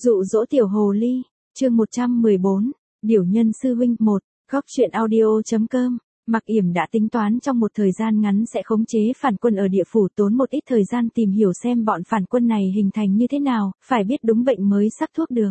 Dụ dỗ tiểu hồ ly, chương 114, Điểu nhân sư huynh 1, góc truyện audio.com. Mạc Yểm đã tính toán trong một thời gian ngắn sẽ khống chế phản quân ở địa phủ, tốn một ít thời gian tìm hiểu xem bọn phản quân này hình thành như thế nào, phải biết đúng bệnh mới sắc thuốc được.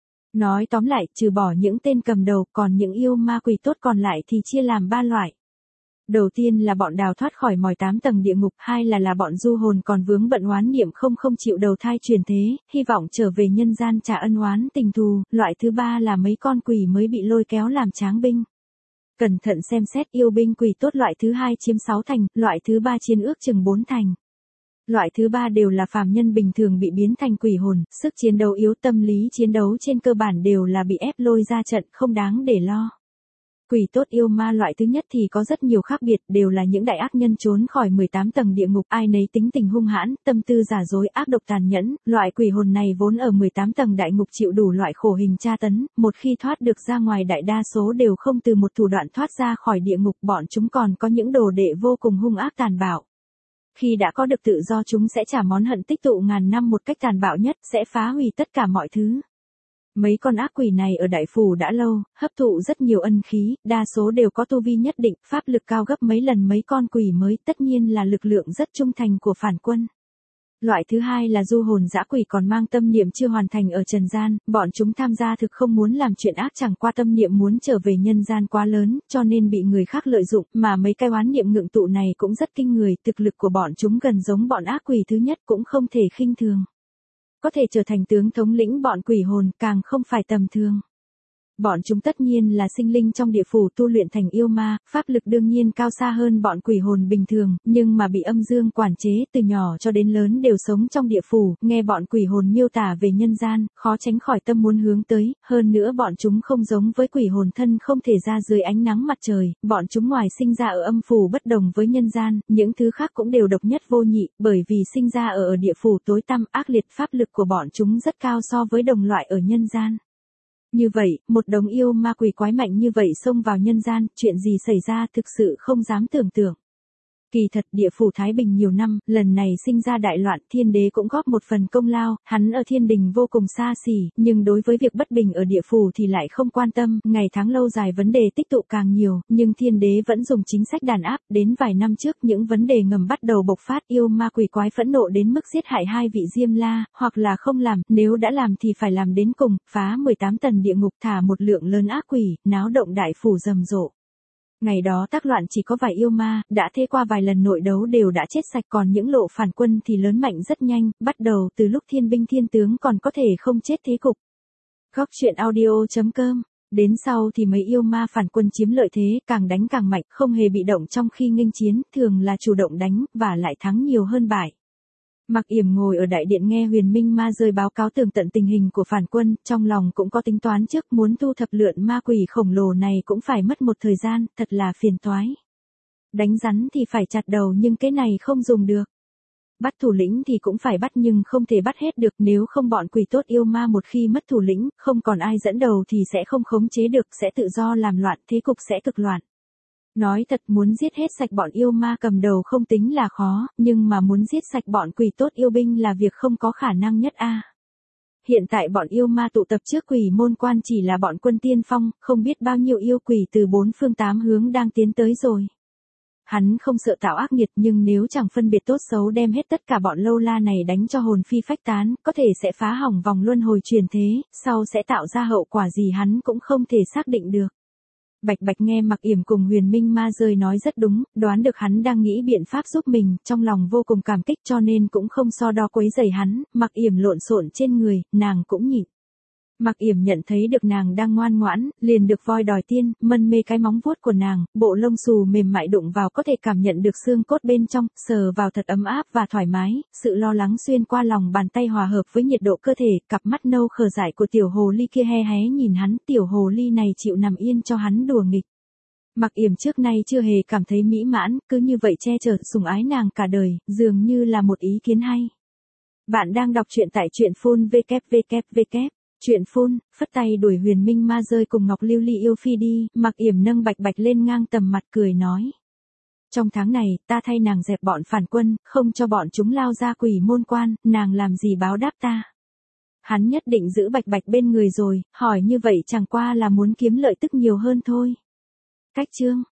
Nói tóm lại, trừ bỏ những tên cầm đầu, còn những yêu ma quỷ tốt còn lại thì chia làm 3 loại. Đầu tiên là bọn đào thoát khỏi mỏi 8 tầng địa ngục, hai là bọn du hồn còn vướng bận oán niệm không chịu đầu thai chuyển thế, hy vọng trở về nhân gian trả ân oán tình thù, loại thứ ba là mấy con quỷ mới bị lôi kéo làm tráng binh. Cẩn thận xem xét, yêu binh quỷ tốt loại thứ hai chiếm 6 thành, loại thứ ba chiến ước chừng 4 thành. Loại thứ ba đều là phàm nhân bình thường bị biến thành quỷ hồn, sức chiến đấu yếu, tâm lý chiến đấu trên cơ bản đều là bị ép lôi ra trận, không đáng để lo. Quỷ tốt yêu ma loại thứ nhất thì có rất nhiều khác biệt, đều là những đại ác nhân trốn khỏi 18 tầng địa ngục, ai nấy tính tình hung hãn, tâm tư giả dối, ác độc tàn nhẫn, loại quỷ hồn này vốn ở 18 tầng đại ngục chịu đủ loại khổ hình tra tấn, một khi thoát được ra ngoài đại đa số đều không từ một thủ đoạn thoát ra khỏi địa ngục, bọn chúng còn có những đồ đệ vô cùng hung ác tàn bạo. Khi đã có được tự do chúng sẽ trả món hận tích tụ ngàn năm một cách tàn bạo nhất, sẽ phá hủy tất cả mọi thứ. Mấy con ác quỷ này ở đại phủ đã lâu, hấp thụ rất nhiều ân khí, đa số đều có tu vi nhất định, pháp lực cao gấp mấy lần mấy con quỷ mới, tất nhiên là lực lượng rất trung thành của phản quân. Loại thứ hai là du hồn dã quỷ còn mang tâm niệm chưa hoàn thành ở trần gian, bọn chúng tham gia thực không muốn làm chuyện ác, chẳng qua tâm niệm muốn trở về nhân gian quá lớn, cho nên bị người khác lợi dụng, mà mấy cái oán niệm ngượng tụ này cũng rất kinh người, thực lực của bọn chúng gần giống bọn ác quỷ thứ nhất cũng không thể khinh thường. Có thể trở thành tướng thống lĩnh bọn quỷ hồn, càng không phải tầm thường. Bọn chúng tất nhiên là sinh linh trong địa phủ tu luyện thành yêu ma, pháp lực đương nhiên cao xa hơn bọn quỷ hồn bình thường, nhưng mà bị âm dương quản chế, từ nhỏ cho đến lớn đều sống trong địa phủ, nghe bọn quỷ hồn miêu tả về nhân gian, khó tránh khỏi tâm muốn hướng tới, hơn nữa bọn chúng không giống với quỷ hồn thân không thể ra dưới ánh nắng mặt trời, bọn chúng ngoài sinh ra ở âm phủ bất đồng với nhân gian, những thứ khác cũng đều độc nhất vô nhị, bởi vì sinh ra ở địa phủ tối tăm ác liệt, pháp lực của bọn chúng rất cao so với đồng loại ở nhân gian. Như vậy, một đống yêu ma quỷ quái mạnh như vậy xông vào nhân gian, chuyện gì xảy ra thực sự không dám tưởng tượng. Kỳ thật địa phủ Thái Bình nhiều năm, lần này sinh ra đại loạn, thiên đế cũng góp một phần công lao, hắn ở thiên đình vô cùng xa xỉ, nhưng đối với việc bất bình ở địa phủ thì lại không quan tâm, ngày tháng lâu dài vấn đề tích tụ càng nhiều, nhưng thiên đế vẫn dùng chính sách đàn áp, đến vài năm trước những vấn đề ngầm bắt đầu bộc phát, yêu ma quỷ quái phẫn nộ đến mức giết hại 2 vị Diêm La, hoặc là không làm, nếu đã làm thì phải làm đến cùng, phá 18 tầng địa ngục, thả một lượng lớn ác quỷ, náo động đại phủ rầm rộ. Ngày đó tác loạn chỉ có vài yêu ma, đã thê qua vài lần nội đấu đều đã chết sạch, còn những lộ phản quân thì lớn mạnh rất nhanh, bắt đầu từ lúc thiên binh thiên tướng còn có thể không chết thế cục. Góc truyện audio.com. Đến sau thì mấy yêu ma phản quân chiếm lợi thế, càng đánh càng mạnh, không hề bị động trong khi nghênh chiến, thường là chủ động đánh, và lại thắng nhiều hơn bại. Mạc Yểm ngồi ở đại điện nghe Huyền Minh Ma rơi báo cáo tường tận tình hình của phản quân, trong lòng cũng có tính toán trước, muốn thu thập lượn ma quỷ khổng lồ này cũng phải mất một thời gian, thật là phiền toái. Đánh rắn thì phải chặt đầu nhưng cái này không dùng được. Bắt thủ lĩnh thì cũng phải bắt nhưng không thể bắt hết được, nếu không bọn quỷ tốt yêu ma một khi mất thủ lĩnh, không còn ai dẫn đầu thì sẽ không khống chế được, sẽ tự do làm loạn, thế cục sẽ cực loạn. Nói thật muốn giết hết sạch bọn yêu ma cầm đầu không tính là khó, nhưng mà muốn giết sạch bọn quỷ tốt yêu binh là việc không có khả năng nhất a. Hiện tại bọn yêu ma tụ tập trước quỷ môn quan chỉ là bọn quân tiên phong, không biết bao nhiêu yêu quỷ từ 4 phương 8 hướng đang tiến tới rồi. Hắn không sợ tạo ác nghiệt nhưng nếu chẳng phân biệt tốt xấu đem hết tất cả bọn lâu la này đánh cho hồn phi phách tán, có thể sẽ phá hỏng vòng luân hồi truyền thế, sau sẽ tạo ra hậu quả gì hắn cũng không thể xác định được. Bạch Bạch nghe Mạc Yểm cùng Huyền Minh Ma rơi nói rất đúng, đoán được hắn đang nghĩ biện pháp giúp mình, trong lòng vô cùng cảm kích cho nên cũng không so đo quấy rầy hắn, Mạc Yểm lộn xộn trên người, nàng cũng nhịn. Mạc Yểm nhận thấy được nàng đang ngoan ngoãn, liền được voi đòi tiên, mân mê cái móng vuốt của nàng, bộ lông xù mềm mại đụng vào có thể cảm nhận được xương cốt bên trong, sờ vào thật ấm áp và thoải mái, sự lo lắng xuyên qua lòng bàn tay hòa hợp với nhiệt độ cơ thể, cặp mắt nâu khờ dại của tiểu hồ ly kia hé hé nhìn hắn, tiểu hồ ly này chịu nằm yên cho hắn đùa nghịch. Mạc Yểm trước nay chưa hề cảm thấy mỹ mãn, cứ như vậy che chở sủng ái nàng cả đời, dường như là một ý kiến hay. Bạn đang đọc truyện tại truyện phun www. Chuyện phun, phất tay đuổi Huyền Minh Ma rơi cùng Ngọc Lưu Ly yêu phi đi, Mạc Yểm nâng Bạch Bạch lên ngang tầm mặt cười nói. Trong tháng này, ta thay nàng dẹp bọn phản quân, không cho bọn chúng lao ra quỷ môn quan, nàng làm gì báo đáp ta. Hắn nhất định giữ Bạch Bạch bên người rồi, hỏi như vậy chẳng qua là muốn kiếm lợi tức nhiều hơn thôi. Cách chương